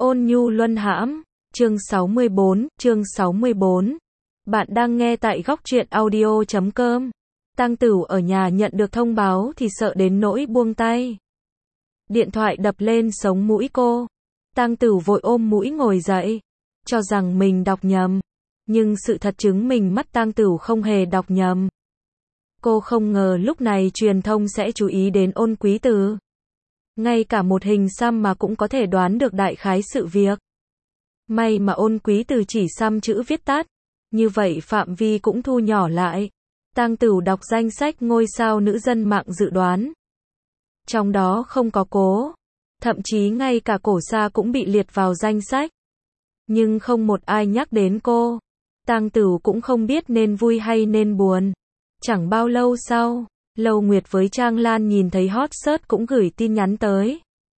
Ôn nhu luân hãm, chương 64. Bạn đang nghe tại góc truyện audio.com. Tang Tửu ở nhà nhận được thông báo thì sợ đến nỗi buông tay. Điện thoại đập lên sống mũi cô. Tang Tửu vội ôm mũi ngồi dậy, cho rằng mình đọc nhầm. Nhưng sự thật chứng minh mắt Tang Tửu không hề đọc nhầm. Cô không ngờ lúc này truyền thông sẽ chú ý đến Ôn Quý Từ. Ngay cả một hình xăm mà cũng có thể đoán được đại khái sự việc. May mà Ôn Quý Từ chỉ xăm chữ viết tắt, như vậy phạm vi cũng thu nhỏ lại. Tang Tửu đọc danh sách ngôi sao nữ dân mạng dự đoán. Trong đó không có Cố, thậm chí ngay cả Cổ Sa cũng bị liệt vào danh sách. Nhưng không một ai nhắc đến cô. Tang Tửu cũng không biết nên vui hay nên buồn. Chẳng bao lâu sau, Lâu Nguyệt với Trang Lan nhìn thấy hot search cũng gửi tin nhắn tới.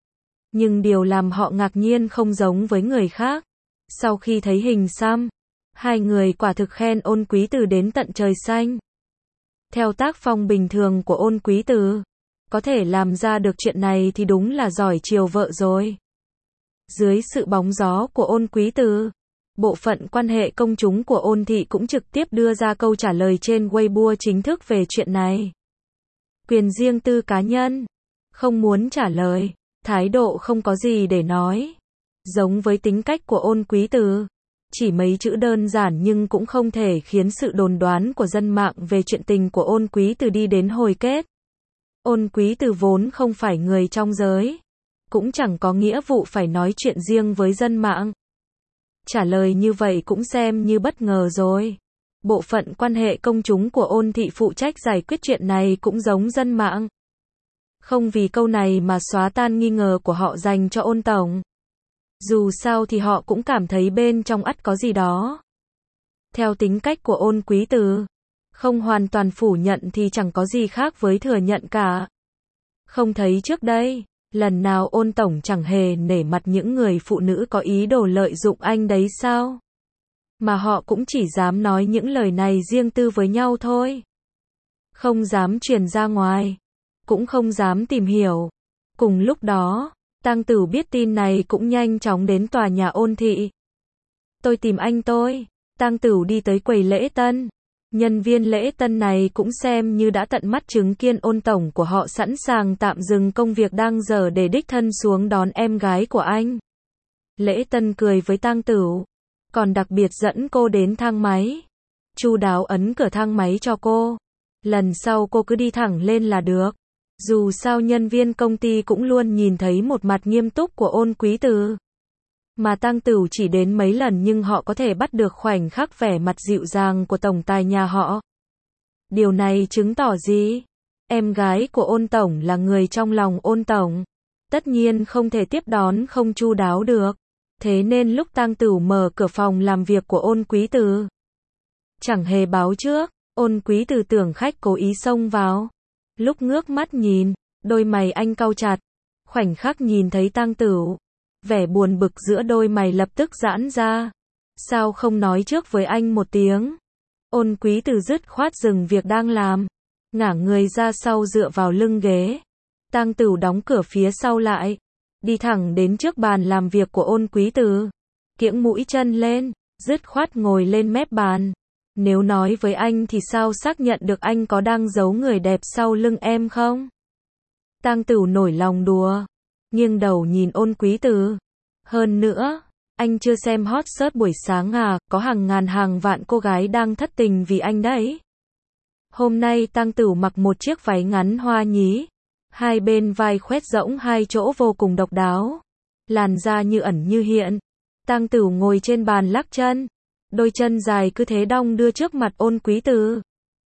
Nhưng điều làm họ ngạc nhiên không giống với người khác. Sau khi thấy hình xăm, hai người quả thực khen Ôn Quý Từ đến tận trời xanh. Theo tác phong bình thường của Ôn Quý Từ, có thể làm ra được chuyện này thì đúng là giỏi chiều vợ rồi. Dưới sự bóng gió của Ôn Quý Từ, bộ phận quan hệ công chúng của Ôn thị cũng trực tiếp đưa ra câu trả lời trên Weibo chính thức về chuyện này. Quyền riêng tư cá nhân, không muốn trả lời, thái độ không có gì để nói. Giống với tính cách của Ôn Quý Từ, chỉ mấy chữ đơn giản nhưng cũng không thể khiến sự đồn đoán của dân mạng về chuyện tình của Ôn Quý Từ đi đến hồi kết. Ôn Quý Từ vốn không phải người trong giới, cũng chẳng có nghĩa vụ phải nói chuyện riêng với dân mạng. Trả lời như vậy cũng xem như bất ngờ rồi. Bộ phận quan hệ công chúng của Ôn thị phụ trách giải quyết chuyện này cũng giống dân mạng. Không vì câu này mà xóa tan nghi ngờ của họ dành cho Ôn tổng. Dù sao thì họ cũng cảm thấy bên trong ắt có gì đó. Theo tính cách của Ôn Quý Từ, không hoàn toàn phủ nhận thì chẳng có gì khác với thừa nhận cả. Không thấy trước đây, lần nào Ôn tổng chẳng hề nể mặt những người phụ nữ có ý đồ lợi dụng anh đấy sao? Mà họ cũng chỉ dám nói những lời này riêng tư với nhau thôi. Không dám truyền ra ngoài, cũng không dám tìm hiểu. Cùng lúc đó, Tang Tửu biết tin này cũng nhanh chóng đến tòa nhà Ôn thị. Tôi tìm anh tôi. Tang Tửu đi tới quầy lễ tân. Nhân viên lễ tân này cũng xem như đã tận mắt chứng kiến Ôn tổng của họ sẵn sàng tạm dừng công việc đang dở để đích thân xuống đón em gái của anh. Lễ tân cười với Tang Tửu, còn đặc biệt dẫn cô đến thang máy. Chu đáo ấn cửa thang máy cho cô. Lần sau cô cứ đi thẳng lên là được. Dù sao nhân viên công ty cũng luôn nhìn thấy một mặt nghiêm túc của Ôn Quý Từ. Mà Tang Tửu chỉ đến mấy lần nhưng họ có thể bắt được khoảnh khắc vẻ mặt dịu dàng của tổng tài nhà họ. Điều này chứng tỏ gì? Em gái của Ôn tổng là người trong lòng Ôn tổng. Tất nhiên không thể tiếp đón không chu đáo được. Thế nên lúc Tang Tửu mở cửa phòng làm việc của Ôn Quý Từ, chẳng hề báo trước, Ôn Quý Từ tưởng khách cố ý xông vào. Lúc ngước mắt nhìn, đôi mày anh cau chặt. Khoảnh khắc nhìn thấy Tang Tửu, vẻ buồn bực giữa đôi mày lập tức giãn ra. Sao không nói trước với anh một tiếng? Ôn Quý Từ dứt khoát dừng việc đang làm, ngả người ra sau dựa vào lưng ghế. Tang Tửu đóng cửa phía sau lại, đi thẳng đến trước bàn làm việc của Ôn Quý Từ, kiễng mũi chân lên, dứt khoát ngồi lên mép bàn. Nếu nói với anh thì sao xác nhận được anh có đang giấu người đẹp sau lưng em không? Tang Tửu nổi lòng đùa, nghiêng đầu nhìn Ôn Quý Từ. Hơn nữa, anh chưa xem hot search buổi sáng à, có hàng ngàn hàng vạn cô gái đang thất tình vì anh đấy. Hôm nay Tang Tửu mặc một chiếc váy ngắn hoa nhí, hai bên vai khoét rỗng hai chỗ vô cùng độc đáo, làn da như ẩn như hiện. Tang Tửu ngồi trên bàn lắc chân, đôi chân dài cứ thế đong đưa trước mặt Ôn Quý Từ.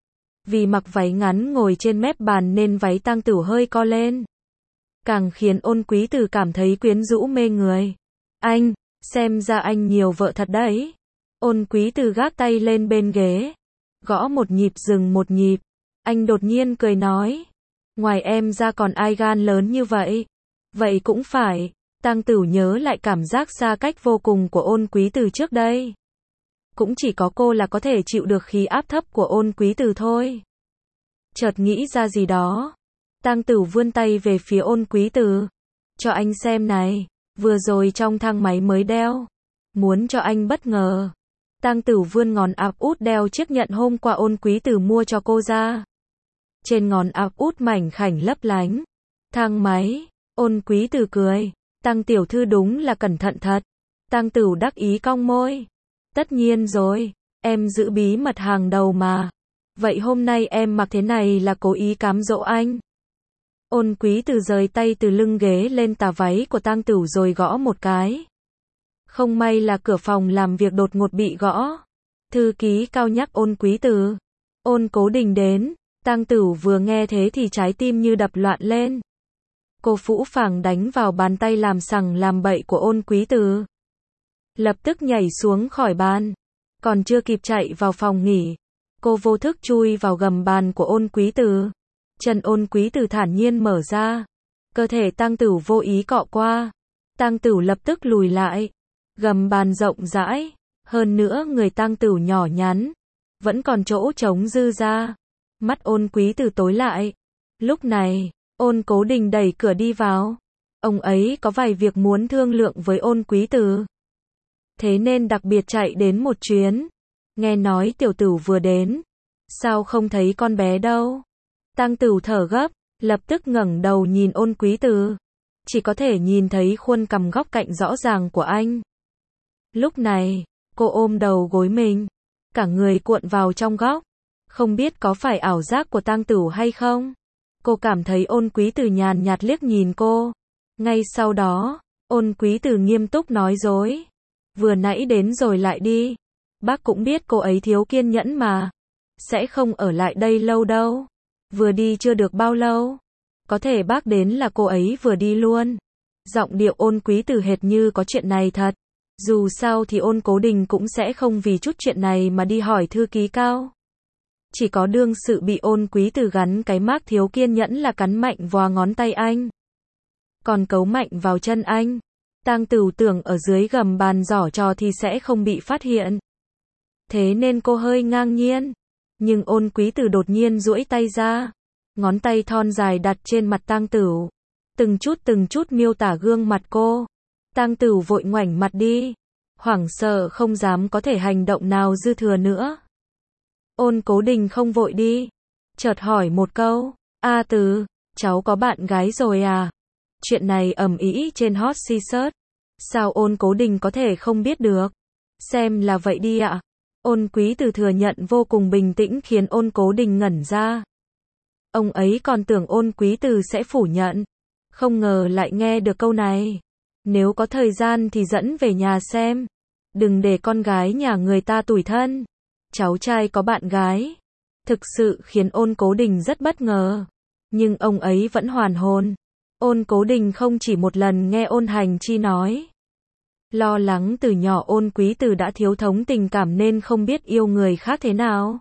Vì mặc váy ngắn ngồi trên mép bàn nên váy Tang Tửu hơi co lên, càng khiến Ôn Quý Từ cảm thấy quyến rũ mê người. Anh, xem ra anh nhiều vợ thật đấy. Ôn Quý Từ gác tay lên bên ghế, gõ một nhịp dừng một nhịp. Anh đột nhiên cười nói, ngoài em ra còn ai gan lớn như vậy? Vậy cũng phải. Tang Tửu nhớ lại cảm giác xa cách vô cùng của Ôn Quý Từ trước đây. Cũng chỉ có cô là có thể chịu được khí áp thấp của Ôn Quý Từ thôi. Chợt nghĩ ra gì đó, Tang Tửu vươn tay về phía Ôn Quý Từ. Cho anh xem này. Vừa rồi trong thang máy mới đeo. Muốn cho anh bất ngờ. Tang Tử vươn ngón áp út đeo chiếc nhẫn hôm qua Ôn Quý Tử mua cho cô ra. Trên ngón áp út mảnh khảnh lấp lánh. Thang máy. Ôn Quý Tử cười. Tang tiểu thư đúng là cẩn thận thật. Tang Tử đắc ý cong môi. Tất nhiên rồi. Em giữ bí mật hàng đầu mà. Vậy hôm nay em mặc thế này là cố ý cám dỗ anh. Ôn Quý Tử rời tay từ lưng ghế lên tà váy của Tang Tử rồi gõ một cái. Không may là cửa phòng làm việc đột ngột bị gõ. Thư ký Cao nhắc Ôn Quý Tử. Ôn Cố Đình đến. Tang Tử vừa nghe thế thì trái tim như đập loạn lên. Cô phũ phàng đánh vào bàn tay làm sằng làm bậy của Ôn Quý Tử. Lập tức nhảy xuống khỏi bàn. Còn chưa kịp chạy vào phòng nghỉ. Cô vô thức chui vào gầm bàn của Ôn Quý Tử. Chân Ôn Quý Tử thản nhiên mở ra. Cơ thể Tang Tử vô ý cọ qua. Tang Tử lập tức lùi lại. Gầm bàn rộng rãi. Hơn nữa người Tang Tử nhỏ nhắn. Vẫn còn chỗ trống dư ra. Mắt Ôn Quý Tử tối lại. Lúc này, Ôn Cố Đình đẩy cửa đi vào. Ông ấy có vài việc muốn thương lượng với Ôn Quý Tử. Thế nên đặc biệt chạy đến một chuyến. Nghe nói tiểu tử vừa đến. Sao không thấy con bé đâu? Tang Tử thở gấp, lập tức ngẩng đầu nhìn Ôn Quý Tử. Chỉ có thể nhìn thấy khuôn cằm góc cạnh rõ ràng của anh. Lúc này, cô ôm đầu gối mình. Cả người cuộn vào trong góc. Không biết có phải ảo giác của Tang Tử hay không? Cô cảm thấy Ôn Quý Tử nhàn nhạt liếc nhìn cô. Ngay sau đó, Ôn Quý Tử nghiêm túc nói dối. Vừa nãy đến rồi lại đi. Bác cũng biết cô ấy thiếu kiên nhẫn mà. Sẽ không ở lại đây lâu đâu. Vừa đi chưa được bao lâu. Có thể bác đến là cô ấy vừa đi luôn. Giọng điệu Ôn Quý Tử hệt như có chuyện này thật. Dù sao thì Ôn Cố Đình cũng sẽ không vì chút chuyện này mà đi hỏi thư ký Cao. Chỉ có đương sự bị Ôn Quý Tử gắn cái mác thiếu kiên nhẫn là cắn mạnh vào ngón tay anh. Còn cấu mạnh vào chân anh. Tang Tử tưởng ở dưới gầm bàn giỏ trò thì sẽ không bị phát hiện. Thế nên cô hơi ngang nhiên. Nhưng Ôn Quý Tử đột nhiên duỗi tay ra. Ngón tay thon dài đặt trên mặt Tang Tử. Từng chút miêu tả gương mặt cô. Tang Tử vội ngoảnh mặt đi. Hoảng sợ không dám có thể hành động nào dư thừa nữa. Ôn Cố Đình không vội đi. Chợt hỏi một câu. A Tử, cháu có bạn gái rồi à? Chuyện này ầm ĩ trên hot search. Sao Ôn Cố Đình có thể không biết được? Xem là vậy đi ạ. Ôn Quý Tử thừa nhận vô cùng bình tĩnh khiến Ôn Cố Đình ngẩn ra. Ông ấy còn tưởng Ôn Quý Tử sẽ phủ nhận. Không ngờ lại nghe được câu này. Nếu có thời gian thì dẫn về nhà xem. Đừng để con gái nhà người ta tủi thân. Cháu trai có bạn gái. Thực sự khiến Ôn Cố Đình rất bất ngờ. Nhưng ông ấy vẫn hoàn hồn. Ôn Cố Đình không chỉ một lần nghe Ôn Hành Chi nói. Lo lắng từ nhỏ Ôn Quý Tử đã thiếu thốn tình cảm nên không biết yêu người khác thế nào.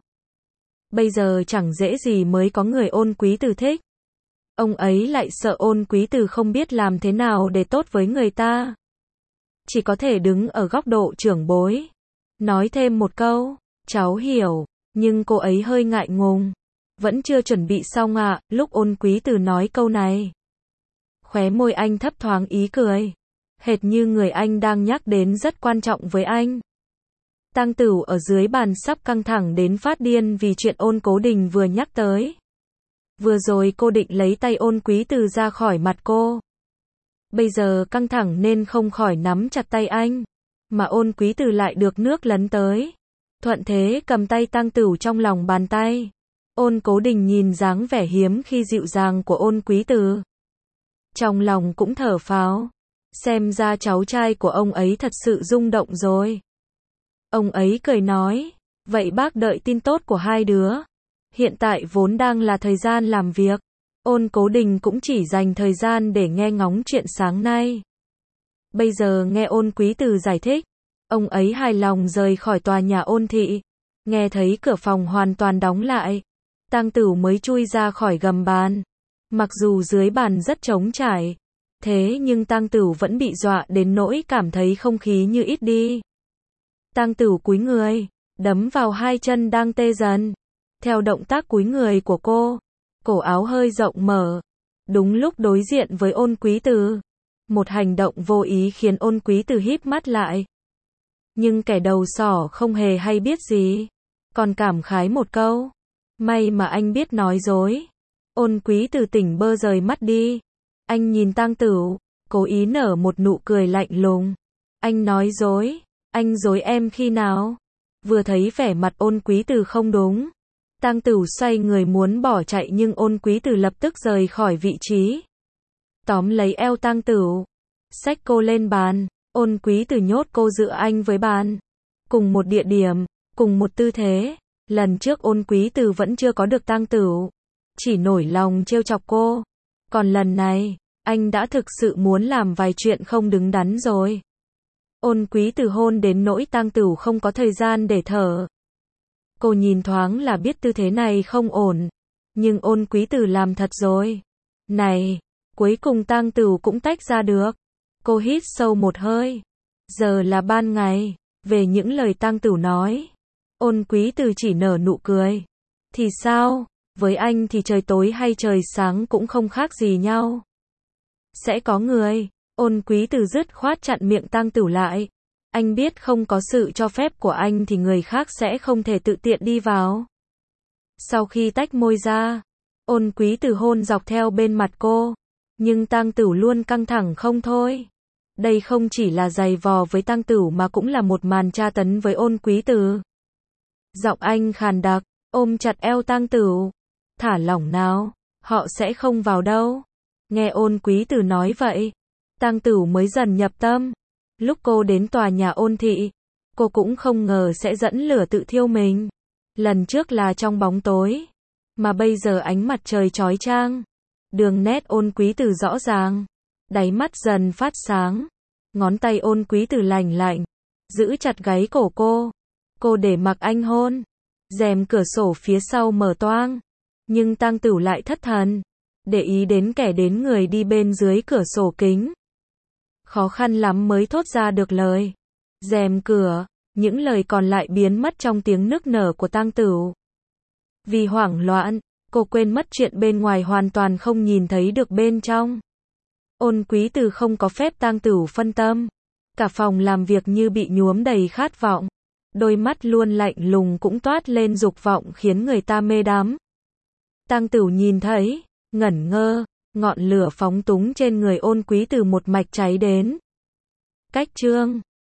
Bây giờ chẳng dễ gì mới có người Ôn Quý Tử thích. Ông ấy lại sợ Ôn Quý Tử không biết làm thế nào để tốt với người ta. Chỉ có thể đứng ở góc độ trưởng bối. Nói thêm một câu, cháu hiểu, nhưng cô ấy hơi ngại ngùng. Vẫn chưa chuẩn bị xong ạ, lúc Ôn Quý Tử nói câu này. Khóe môi anh thấp thoáng ý cười. Hệt như người anh đang nhắc đến rất quan trọng với anh. Tang Tử ở dưới bàn sắp căng thẳng đến phát điên vì chuyện Ôn Cố Đình vừa nhắc tới. Vừa rồi cô định lấy tay Ôn Quý Tử ra khỏi mặt cô. Bây giờ căng thẳng nên không khỏi nắm chặt tay anh. Mà Ôn Quý Tử lại được nước lấn tới. Thuận thế cầm tay Tang Tử trong lòng bàn tay. Ôn Cố Đình nhìn dáng vẻ hiếm khi dịu dàng của Ôn Quý Tử. Trong lòng cũng thở phào. Xem ra cháu trai của ông ấy thật sự rung động rồi. Ông ấy cười nói. Vậy bác đợi tin tốt của hai đứa. Hiện tại vốn đang là thời gian làm việc. Ôn Cố Đình cũng chỉ dành thời gian để nghe ngóng chuyện sáng nay. Bây giờ nghe Ôn Quý Tử giải thích. Ông ấy hài lòng rời khỏi tòa nhà Ôn thị. Nghe thấy cửa phòng hoàn toàn đóng lại. Tang Tử mới chui ra khỏi gầm bàn. Mặc dù dưới bàn rất trống trải. Thế nhưng Tang Tử vẫn bị dọa đến nỗi cảm thấy không khí như ít đi. Tang Tử cúi người, đấm vào hai chân đang tê dần. Theo động tác cúi người của cô, cổ áo hơi rộng mở. Đúng lúc đối diện với Ôn Quý Tử. Một hành động vô ý khiến Ôn Quý Từ híp mắt lại. Nhưng kẻ đầu sỏ không hề hay biết gì. Còn cảm khái một câu. May mà anh biết nói dối. Ôn Quý Từ tỉnh bơ rời mắt đi. Anh nhìn Tang Tửu, cố ý nở một nụ cười lạnh lùng. Anh nói dối. Anh dối em khi nào? Vừa thấy vẻ mặt Ôn Quý Từ không đúng. Tang Tửu xoay người muốn bỏ chạy nhưng Ôn Quý Từ lập tức rời khỏi vị trí. Tóm lấy eo Tang Tửu. Xách cô lên bàn. Ôn Quý Từ nhốt cô giữa anh với bàn. Cùng một địa điểm, cùng một tư thế. Lần trước Ôn Quý Từ vẫn chưa có được Tang Tửu. Chỉ nổi lòng trêu chọc cô. Còn lần này, anh đã thực sự muốn làm vài chuyện không đứng đắn rồi. Ôn Quý Từ hôn đến nỗi Tang Tửu không có thời gian để thở. Cô nhìn thoáng là biết tư thế này không ổn. Nhưng Ôn Quý Từ làm thật rồi. Này, cuối cùng Tang Tửu cũng tách ra được. Cô hít sâu một hơi. Giờ là ban ngày. Về những lời Tang Tửu nói, Ôn Quý Từ chỉ nở nụ cười. Thì sao? Với anh thì trời tối hay trời sáng cũng không khác gì nhau. Sẽ có người. Ôn Quý Từ dứt khoát chặn miệng Tang Tửu lại. Anh biết không có sự cho phép của anh thì người khác sẽ không thể tự tiện đi vào. Sau khi tách môi ra, Ôn Quý Từ hôn dọc theo bên mặt cô. Nhưng Tang Tửu luôn căng thẳng không thôi. Đây không chỉ là giày vò với Tang Tửu mà cũng là một màn tra tấn với Ôn Quý Từ. Giọng anh khàn đặc, ôm chặt eo Tang Tửu. Thả lỏng nào, họ sẽ không vào đâu. Nghe Ôn Quý Từ nói vậy, Tang Tửu mới dần nhập tâm. Lúc cô đến tòa nhà Ôn thị, cô cũng không ngờ sẽ dẫn lửa tự thiêu mình. Lần trước là trong bóng tối, mà bây giờ ánh mặt trời chói chang. Đường nét Ôn Quý Từ rõ ràng, đáy mắt dần phát sáng. Ngón tay Ôn Quý Từ lành lạnh, giữ chặt gáy cổ cô. Cô để mặc anh hôn. Rèm cửa sổ phía sau mở toang. Nhưng Tang Tửu lại thất thần, để ý đến kẻ đến người đi bên dưới cửa sổ kính. Khó khăn lắm mới thốt ra được lời. Rèm cửa, những lời còn lại biến mất trong tiếng nức nở của Tang Tửu. Vì hoảng loạn, cô quên mất chuyện bên ngoài hoàn toàn không nhìn thấy được bên trong. Ôn Quý Từ không có phép Tang Tửu phân tâm. Cả phòng làm việc như bị nhuốm đầy khát vọng. Đôi mắt luôn lạnh lùng cũng toát lên dục vọng khiến người ta mê đắm. Tang Tửu nhìn thấy, ngẩn ngơ, ngọn lửa phóng túng trên người Ôn Quý Từ một mạch cháy đến. Cách chương